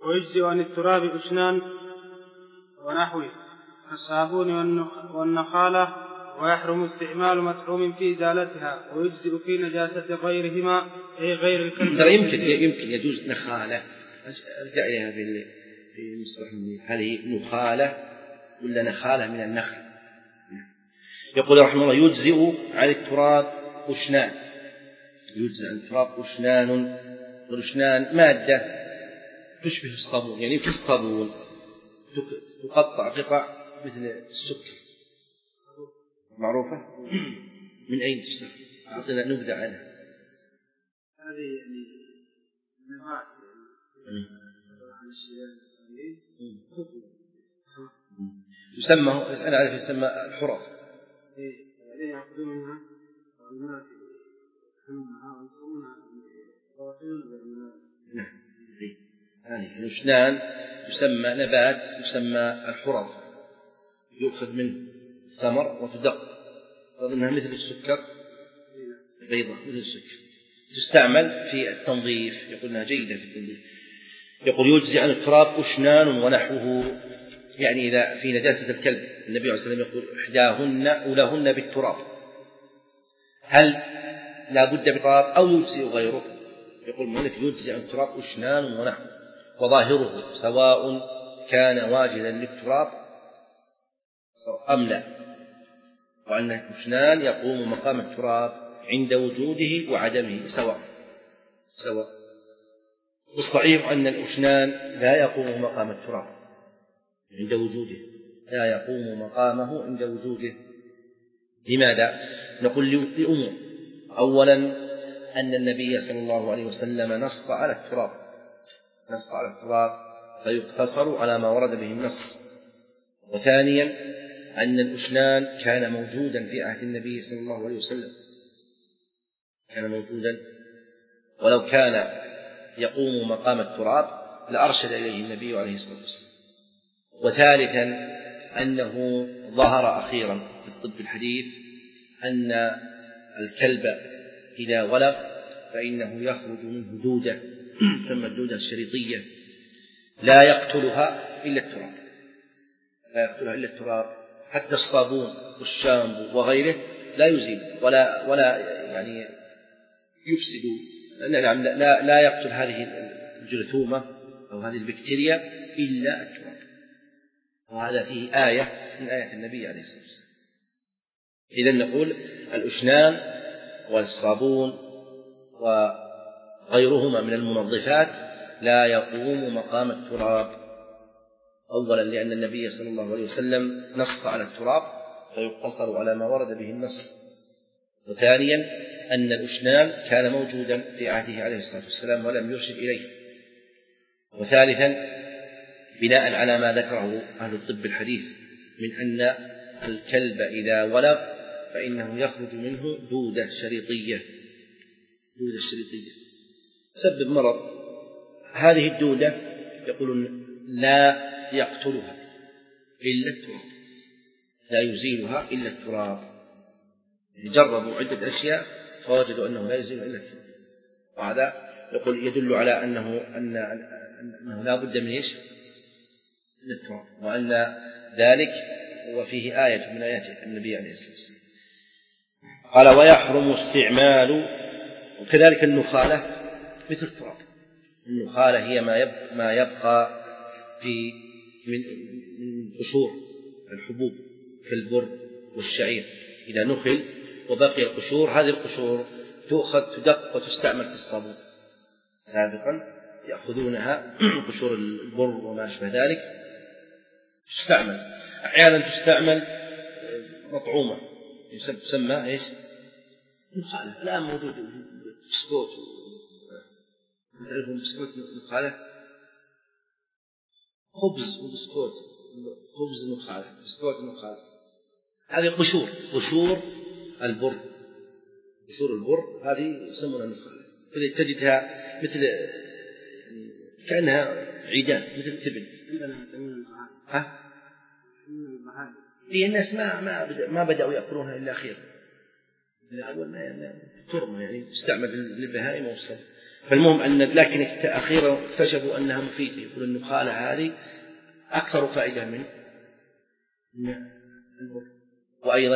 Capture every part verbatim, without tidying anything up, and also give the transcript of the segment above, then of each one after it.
ويجزئ عن التراب أشنان ونحوه كالصابون والنخالة، ويحرم استعمال مطعوم في إزالتها، ويجزئ في نجاسة غيرهما أي غير الكلب. يمكن يمكن يجوز نخالة، أرجع إليها في مصطلح هل هي نخالة ولا نخالة من النخل. يقول رحمه الله يجزئ عن التراب أشنان، يجزئ عن التراب أشنان، والأشنان مادة تشبه الصابون، يعني كالصابون تقطع قطع مثل السكر معروفة. من أين تستخدم؟ أعطينا نبذة عنها. هذه يعني نبات يسمى، أنا أعرف يسمى الحرف. إيه يأخذون منها المرات يسمونها ويسمونها رواصل. نعم. هذه الأشنان يسمى نبات يسمى الحرف، يؤخذ منه ثمر وتدق، أظنها مثل السكر بيضة مثل السكر، تستعمل في التنظيف، يقول أنها جيدة في التنظيف. يقول يجزي عن التراب أشنان ونحوه، يعني إذا في نجاسة الكلب النبي عليه الصلاة والسلام يقول إحداهن أولهن بالتراب، هل لا بد بتراب أو يجزي غيره؟ يقول المؤلف يجزي عن التراب أشنان ونحوه، وظاهره سواء كان واجدا للتراب أم لا، وأن الأشنان يقوم مقام التراب عند وجوده وعدمه سواء سواء والصحيح أن الأشنان لا يقوم مقام التراب عند وجوده، لا يقوم مقامه عند وجوده. لماذا؟ نقول لأمور. أولا أن النبي صلى الله عليه وسلم نص على التراب نص على التراب فيقتصر على ما ورد به النص. وثانيا أن الأشنان كان موجودا في عهد النبي صلى الله عليه وسلم، كان موجودا، ولو كان يقوم مقام التراب لأرشد إليه النبي عليه الصلاة والسلام. وثالثا أنه ظهر أخيرا في الطب الحديث أن الكلب إذا ولغ فإنه يخرج منه دودة تسمى الدودة الشريطية لا يقتلها إلا التراب، لا يقتلها إلا التراب. حتى الصابون والشامبو وغيره لا يزيل ولا ولا يعني يفسد، لا, لا, لا يقتل هذه الجرثومة أو هذه البكتيريا إلا التراب. وهذا فيه آية من آيات النبي عليه الصلاة والسلام. إذن نقول الأشنان والصابون وغيرهما من المنظفات لا يقوم مقام التراب، أولا لأن النبي صلى الله عليه وسلم نص على التراب فيقتصر على ما ورد به النص. وثانيا أن الأشنان كان موجودا في عهده عليه الصلاة والسلام ولم يرشد إليه. وثالثا بناء على ما ذكره أهل الطب الحديث من أن الكلب إذا ولغ فإنه يخرج منه دودة شريطية دودة شريطية تسبب مرض. هذه الدودة يقولون لا يقتلها إلا التراب، لا يزيلها إلا التراب. جربوا عدة أشياء فوجدوا أنه لا يزيل إلا التراب، وهذا يقول يدل على أنه أن أنه لا بد من إيش؟ إلا التراب، وأن ذلك وفيه آية من آيات النبي عليه الصلاة والسلام. قال ويحرم استعمال، وكذلك النخالة مثل التراب. النخالة هي ما يبقى, ما يبقى في من قشور الحبوب كالبر والشعير، إذا نخل وبقي القشور، هذه القشور تؤخذ تدق وتستعمل في الصابون. سابقا يأخذونها قشور البر وما أشبه ذلك تستعمل، أحيانا تستعمل مطعومة تسمى إيش؟ نخالة. الآن موجود بسكوت، تعرفون بسكوت نخالة، خبز وبسكوت، خبز نخالة، بسكوت نخالة. هذه قشور قشور البر، قشور البر هذه يسمونها نخالة. تجدها مثل كأنها عيدان مثل التبن. ها؟ هي الناس ما ما بدأ ما بدأوا يأكلونها إلا أخيرا، إلا أول ما ترمى يعني تستعمل للبهائم والصيد. فالمهم أن لكن أخيرا اكتشفوا أنها مفيدة، يقول النخالة هذه أكثر فائدة من البر. وأيضا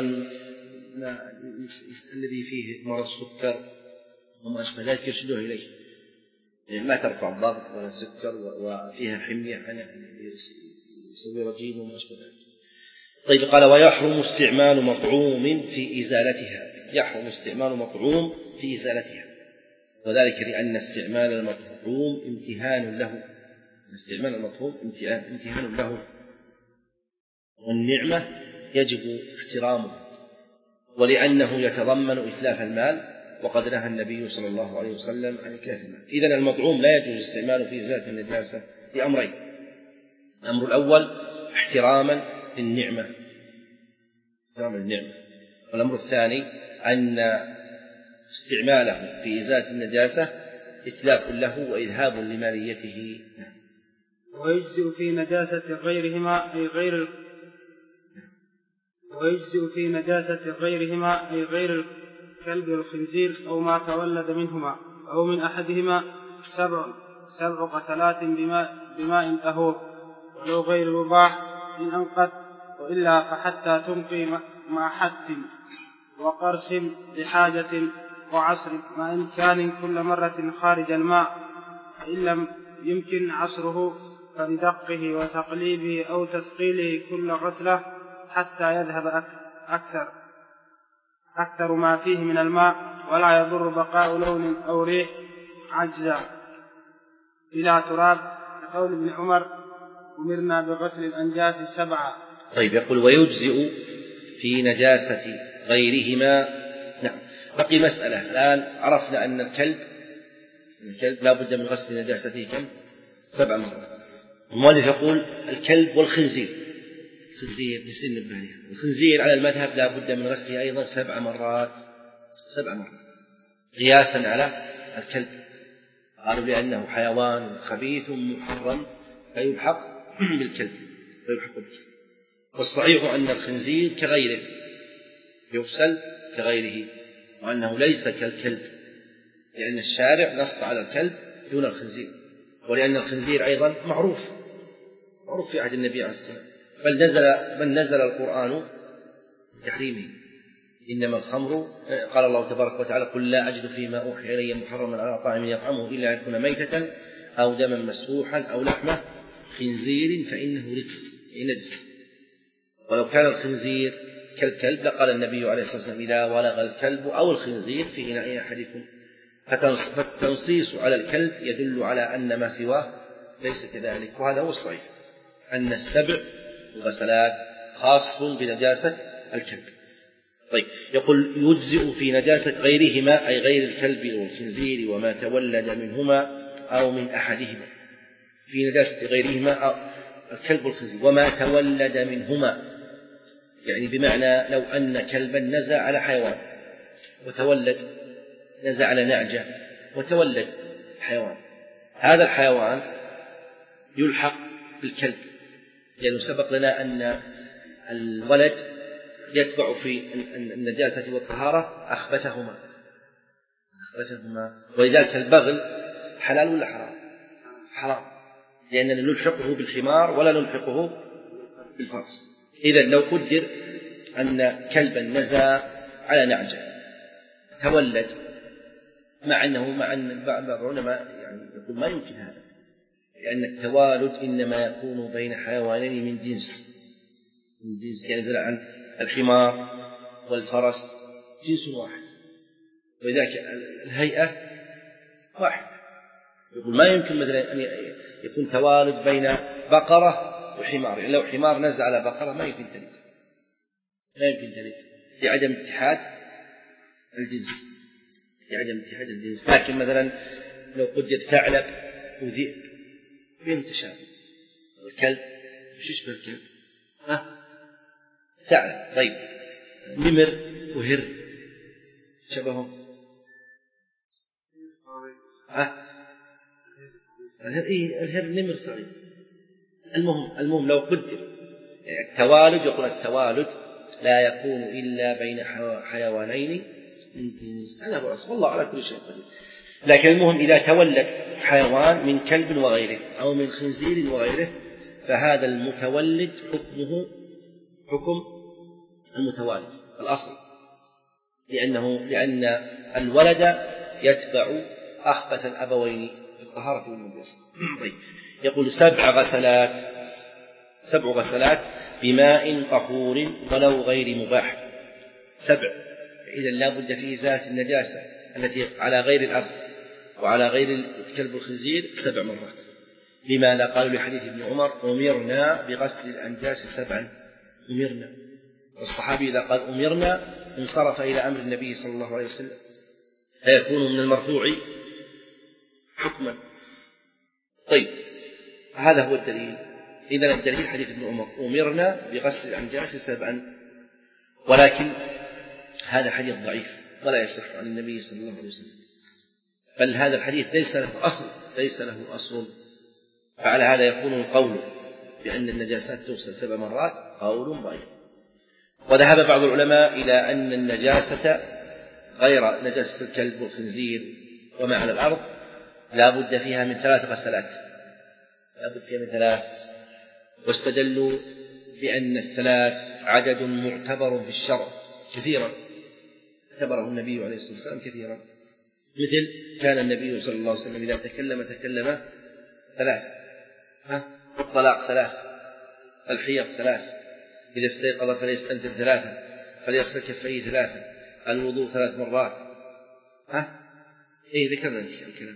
الذي فيه مرض السكر وما أشبه ذلك يرشدوه إليه، يعني ما ترفع الضغط ولا السكر وفيها حمية يسوي رجيم وما أشبه ذلك. طيب قال ويحرم استعمال مطعوم في إزالتها، يحرم استعمال مطعوم في إزالتها، وذلك لأن استعمال المطعوم امتهان له، استعمال المطعوم امتهان له، والنعمة يجب احترامه، ولأنه يتضمن إتلاف المال، وقد نهى النبي صلى الله عليه وسلم عن إتلاف المال. إذن المطعوم لا يجوز استعماله في إزالة النجاسة لأمرين: الأمر الأول احتراما للنعمة، احتراما للنعمة، والأمر الثاني أن استعماله في إزالة النجاسة إتلاف له وإذهاب لماليته. ويجزئ في نجاسة غيرهما أي غير ويجزئ في نجاسة غيرهما أي غير الكلب والخنزير أو ما تولد منهما أو من أحدهما سبع سبع غسلات بماء بماء طهور، ولو غير مباح إن أنقذ، وإلا فحتى تنقي مع حت وقرش لحاجة وعصر مع إمكان كل مرة خارج الماء، فإن لم يمكن عصره فبدقه وتقليبه أو تثقيله كل غسلة حتى يذهب أكثر أكثر ما فيه من الماء، ولا يضر بقاء لون أو ريح عجزا إلى تراب، لقول ابن عمر أمرنا بغسل الأنجاس سبعا. طيب يقول ويجزئ في نجاسة غيرهما. نعم، بقي مسألة الآن. عرفنا أن الكلب الكلب لا بد من غسل نجاسته كم؟ سبع مرات. المؤلف يقول الكلب والخنزير، الخنزير نسين البالية، الخنزير على المذهب لا بد من غسله أيضا سبع مرات سبع مرات قياسا على الكلب. قالوا لأنه حيوان خبيث محرم فيلحق بالكلب فيلحق بالكلب. والصحيح أن الخنزير كغيره يغسل كغيره، وأنه ليس كالكلب، لأن الشارع نص على الكلب دون الخنزير، ولأن الخنزير أيضا معروف معروف في عهد النبي عليه الصلاة والسلام، بل نزل بل نزل القرآن بتحريمه. إنما الخمر، قال الله تبارك وتعالى قل لا أجد فيما أوحي إلي محرما على طاعم يطعمه إلا أن يكون ميتة أو دما مسفوحا أو لحم خنزير فإنه رجس نجس. ولو كان الخنزير كالكلب لقال النبي عليه الصلاة والسلام إذا ولغ الكلب أو الخنزير في إناء أحدكم. فالتنصيص على الكلب يدل على أن ما سواه ليس كذلك، وهذا هو الصحيح أن السبع الغسلات خاص بنجاسة الكلب. طيب يقول يجزئ في نجاسة غيرهما أي غير الكلب والخنزير وما تولد منهما أو من أحدهما، في نجاسة غيرهما أو الكلب والخنزير وما تولد منهما، يعني بمعنى لو أن كلبا نزع على حيوان وتولد، نزع على نعجة وتولد حيوان، هذا الحيوان يلحق بالكلب، لأنه يعني سبق لنا أن الولد يتبع في النجاسة والطهارة أخبثهما أخبثهما ولذلك البغل حلال ولا حرام؟ حرام، لأننا نلحقه بالحمار ولا نلحقه بالفرس. إذن لو قدر أن كلبا نزع على نعجة تولد، مع أنه مع أن بعض العلماء يعني يقول ما يمكن هذا، لأن التوالد إنما يكون بين حيوانين من جنس من جنس يعني مثلا الحمار والفرس جنس واحد، ولذلك الهيئة واحد. يقول ما يمكن مثلا أن يكون توالد بين بقرة وحمار، يعني لو حمار نزع على بقرة ما يمكن تلد ما يمكن تلد لعدم اتحاد الجنس لعدم اتحاد الجنس. لكن مثلا لو قدر ثعلب وذئب بين تشابه، الكلب مش يشبه الكلب ها ثعلب. طيب نمر وهر شبههم ها الهر إيه الهر نمر صغير. المهم المهم لو قدر التوالد، يقول التوالد لا يكون إلا بين حيوانين من جنس، هذا هو الأصل، والله على كل شيء قدير. لكن المهم إذا تولد حيوان من كلب وغيره أو من خنزير وغيره فهذا المتولد حكمه حكم المتوالد الأصل، لأنه لأن الولد يتبع أخبث الأبوين في الطهارة والنجاسة. طيب، يقول سبع غسلات سبع غسلات بماء طهور ولو غير مباح. سبع، إذا لا بد في إزالة النجاسة التي على غير الأرض وعلى غير الكلب والخنزير سبع مرات. لماذا؟ قالوا لحديث ابن عمر أمرنا بغسل الأنجاس سبعا. أمرنا، والصحابي إذا قال أمرنا انصرف إلى أمر النبي صلى الله عليه وسلم، فيكون من المرفوع حكما. طيب، هذا هو الدليل. إذا الدليل حديث ابن عمر أمرنا بغسل الأنجاس سبعا، ولكن هذا حديث ضعيف ولا يصح عن النبي صلى الله عليه وسلم، بل هذا الحديث ليس له أصل ليس له أصل فعلى هذا يكون القول بأن النجاسات تغسل سبع مرات قول ضعيف. وذهب بعض العلماء إلى أن النجاسة غير نجاسة الكلب والخنزير وما على الأرض لا بد فيها من ثلاث غسلات لا بد فيها من ثلاث واستدلوا بأن الثلاث عدد معتبر في الشرع كثيرا، اعتبره النبي عليه الصلاة والسلام كثيرا، مثل كان النبي صلى الله عليه وسلم إذا تكلم تكلم ثلاث، الطلاق ثلاث، الحيض ثلاث، إذا استيقظ فليستنثر ثلاثة، فليغسل كفيه ثلاثة، الوضوء ثلاث مرات. ها إيه ذكرنا الكلام.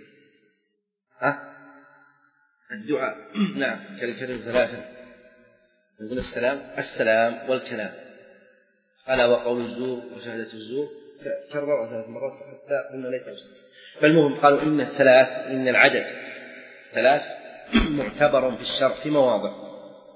ها الدعاء نعم كالكلام ثلاثة، نقول السلام السلام والكلام، ألا وقول الزور وشهادة الزور كرر ثلاث مرات حتى قلنا ليت أوصل. فالمهم قالوا إن الثلاث إن العدد ثلاث معتبر في الشرع في مواضع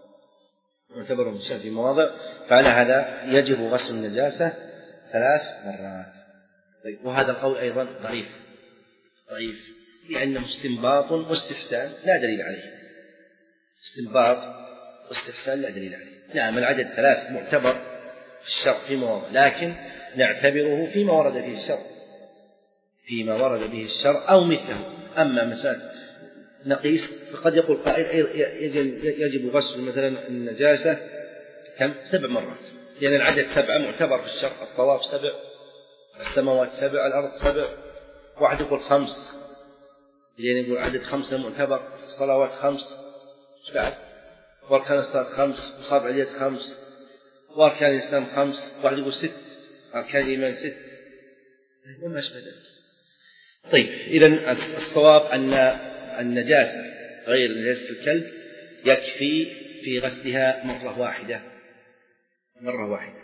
معتبر في الشرع في مواضع فعلى هذا يجب غسل النجاسة ثلاث مرات. طيب، وهذا القول أيضا ضعيف ضعيف لأنه استنباط واستحسان لا دليل عليه. استنباط واستحسان لا دليل عليه. نعم العدد ثلاث معتبر في الشرع في مواضع، لكن نعتبره فيما ورد به الشرع فيما ورد به الشرع أو مثله. أما مسألة نقيس فقد يقول قائل يجب غسل مثلا النجاسة كم سبع مرات، لأن يعني العدد سبعة معتبر في الشرع، الطواف سبع، السماوات سبع، الأرض سبع. واحد يقول خمس، لأن يقول عدد خمسة معتبر، الصلوات خمس، إيش بعد؟ وأركان الصلاة خمس، وصابع اليد خمس، وأركان الإسلام خمس. واحد يقول ست، أركان الإيمان ست، وما أشبه ذلك. طيب، إذن الصواب أن النجاسة غير نجاسة الكلب يكفي في غسلها مرة واحدة مرة واحدة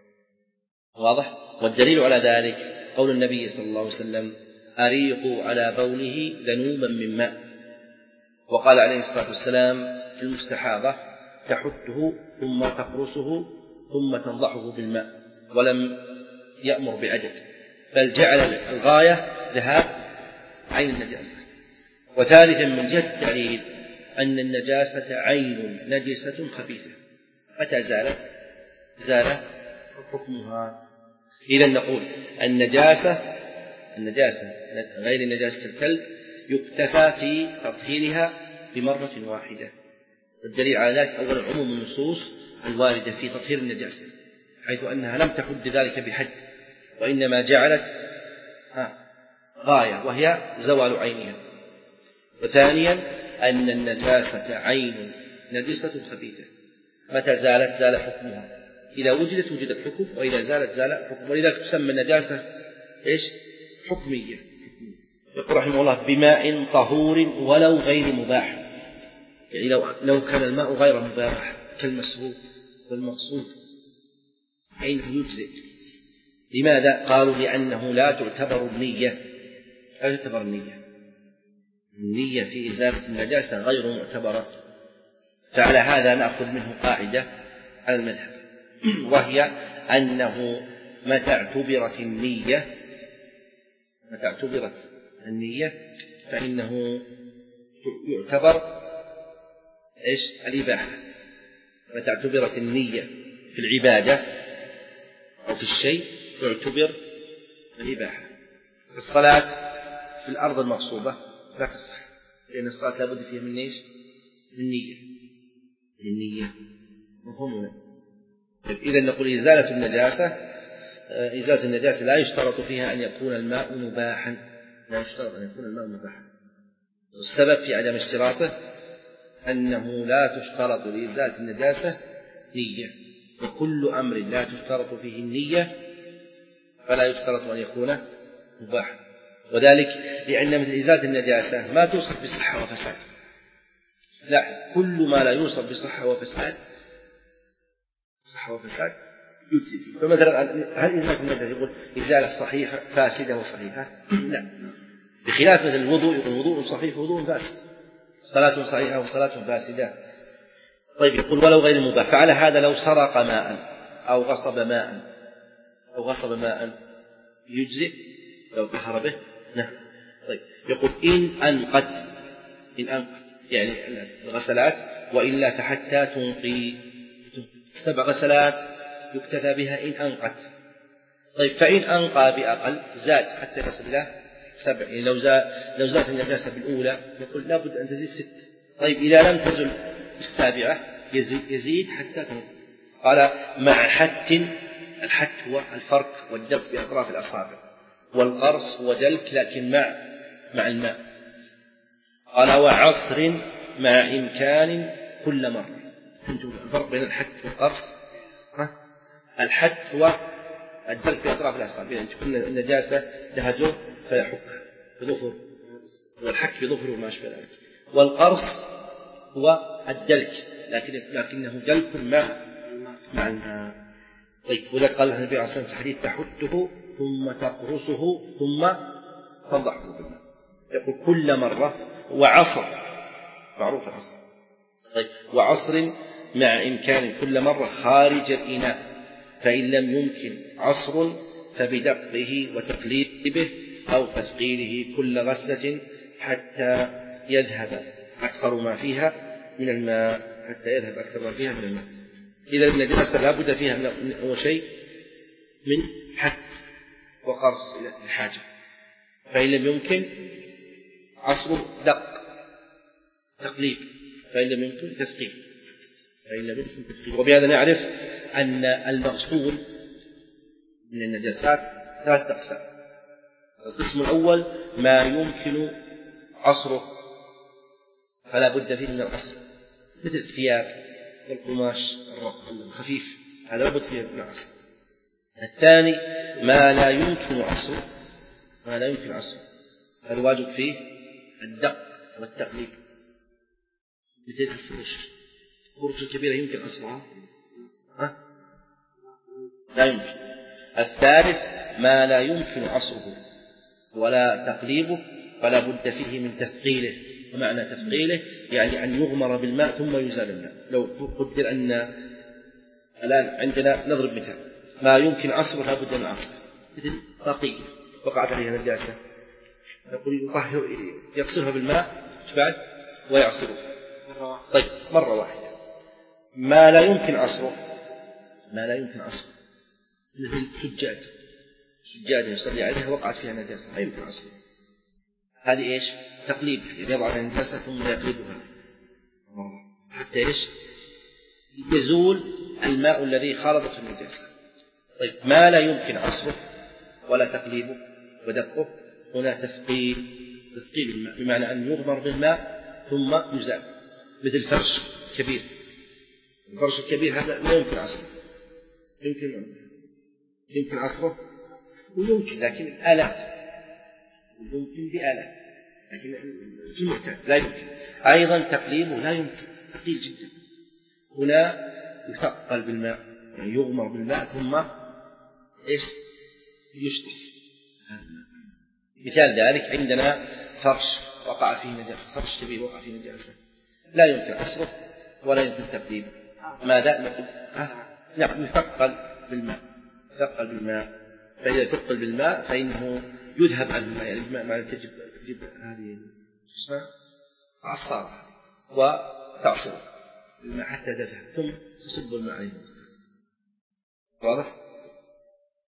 واضح؟ والدليل على ذلك قول النبي صلى الله عليه وسلم أريقوا على بوله ذنوبا من ماء، وقال عليه الصلاة والسلام في المستحاضة تحته ثم تقرصه ثم تنضحه بالماء، ولم يأمر بعدد، بل جعل الغاية ذهاب عين النجاسة. وثالثا من جهة التعليل أن النجاسة عين نجسة خبيثة، متى زالت زال حكمها. إذا نقول النجاسة النجاسة غير نجاسة الكلب يكتفى في تطهيرها بمرة واحدة. والدليل على ذلك أولا عموم النصوص الواردة في تطهير النجاسة، حيث أنها لم تحد ذلك بحد، وإنما جعلت غاية وهي زوال عينها. وثانيا أن النجاسة عين نجسة خبيثة، متى زالت زال حكمها، إذا وجدت وجد الحكم، وإذا زالت زال الحكم. ولذلك تسمى النجاسة إيش؟ حكمية. يقول رحمه الله بماء طهور ولو غير مباح، يعني لو, لو كان الماء غير مباح كالمسروق والمقصود فإنه يجزئ. لماذا؟ قالوا لأنه لا تعتبر النية لا تعتبر النية النية في إزالة النجاسة غير معتبرة. فعلى هذا نأخذ منه قاعدة على المذهب، وهي أنه متى اعتبرت النية متى اعتبرت النية فإنه يعتبر إيش؟ الإباحة. متى اعتبرت النية في العبادة أو في الشيء تعتبر الإباحة. في الصلاة في الأرض المغصوبة لا تصح، لأن الصلاة لابد فيها من إيش؟ من نية، من نية. مفهوم؟ إذا نقول إزالة النجاسة، إزالة النجاسة لا يشترط فيها أن يكون الماء مباحا، لا يشترط أن يكون الماء مباحا. والسبب في عدم اشتراطه أنه لا تشترط لإزالة النجاسة نية، وكل أمر لا تشترط فيه النية فلا يشترط أن يكون مباحا. وذلك لأن مثل إزالة النجاسة ما توصف بصحة وفساد، لا، كل ما لا يوصف بصحة وفساد صحة وفساد يجزي. فمثلا هل إزالة النجاسة يقول إزالة صحيحة فاسدة وصحيحة؟ لا، بخلاف مثل الوضوء يقول وضوء صحيح ووضوء فاسد، صلاة صحيحة وصلاة فاسدة. طيب يقول ولو غير مباح، فعلى هذا لو سرق ماء أو غصب ماء أو غصب ماء يجزئ لو طهر به؟ نعم. طيب يقول إن أنقت، إن أنقت يعني الغسلات، وإلا فحتى تنقي، سبع غسلات يكتفى بها إن أنقت. طيب فإن أنقى بأقل زاد حتى يصل إلى سبع، يعني لو زاد لو زادت النجاسة بالأولى يقول لابد أن تزيد ست. طيب إذا لم تزل بالسابعة يزيد, يزيد حتى تنقى. قال مع حت، الحت هو الفرق والدلك بأطراف الأصابع، والقرص هو دلك لكن مع مع الماء. قال وعصر مع إمكان كل مرة. الفرق بين الحت والقرص، الحت هو الدلك بأطراف الأصابع، يعني تكون النجاسة لها جرح فيحك بظفر، والحك بظفر وما أشبه ذلك. والقرص هو الدلك لكن لكنه دلك مع مع الماء. طيب وذلك قال النبي عليه الصلاة والسلام في الحديث تحته ثم تقرصه ثم تنضحه بالماء، يقول كل مرة. وعصر معروف العصر. طيب وعصر مع إمكان كل مرة خارج الإناء، فإن لم يمكن عصر فبدقه وتقليبه أو تثقيله كل غسلة حتى يذهب أكثر ما فيها من الماء، حتى يذهب أكثر ما فيها من الماء. إذا النجاسة لا بد فيها من أول شيء من حك وقرص إلى الحاجة، فإن لم يمكن عصر دق تقليب، فإن لم يمكن تثقيل، فإن لم يمكن تثقيل. وبهذا نعرف أن المغسول من النجاسات ثلاث أقسام. القسم الأول ما يمكن عصره فلا بد فيه من العصر، مثل الثياب والقماش الخفيف، هذا لابد فيه من العصر. الثاني ما لا يمكن عصره، ما لا يمكن عصره فالواجب فيه الدق والتقليب، مثل الفرش، الفرش الكبيرة يمكن عصرها؟ ها؟ لا يمكن. الثالث ما لا يمكن عصره ولا تقليبه فلا بد فيه من تثقيله. ومعنى تثقيله يعني أن يغمر بالماء ثم يزال الماء. لو قدر أن الآن عندنا نضرب مثال ما يمكن عصره لا بد من عصره، مثل رقيق وقعت عليها نجاسة، يقول يطهر يغسلها بالماء بعد ويعصره. طيب مرة واحدة. ما لا يمكن عصره، ما لا يمكن عصره مثل سجاد، سجادة يصلي عليها وقعت فيها نجاسة ما يمكن عصره، هذه إيش؟ تقليب، يضع النجاسة ثم يقلبها حتى إيش؟ يزول الماء الذي خالطته النجاسة. طيب ما لا يمكن عصره ولا تقليبه ودقه، هنا تثقيل، تثقيل الماء بمعنى أن يغمر بالماء ثم يزال، مثل فرش كبير. الفرش الكبير هذا لا يمكن عصره، يمكن يمكن عصره ويمكن لكن الآلات، يمكن بآلات لكن في المعتاد لا يمكن. أيضا تقليبه لا يمكن، ثقيل جدا. هنا يثقل بالماء، يعني يغمر بالماء ثم إيش؟ يشطف. مثال ذلك عندنا فرش وقع فيه نجاسة، فرش كبير وقع فيه نجاسة لا يمكن عصره ولا يمكن تقليبه. ماذا نقول؟ آه. نعم يثقل بالماء، يثقل بالماء. فإذا ثقل بالماء فإنه يذهب عن الماء، يعني الماء معنى تجب تجيب هذه اسمها عصارة وتعصر الماء حتى تذهب ثم تصب الماء عليه. واضح؟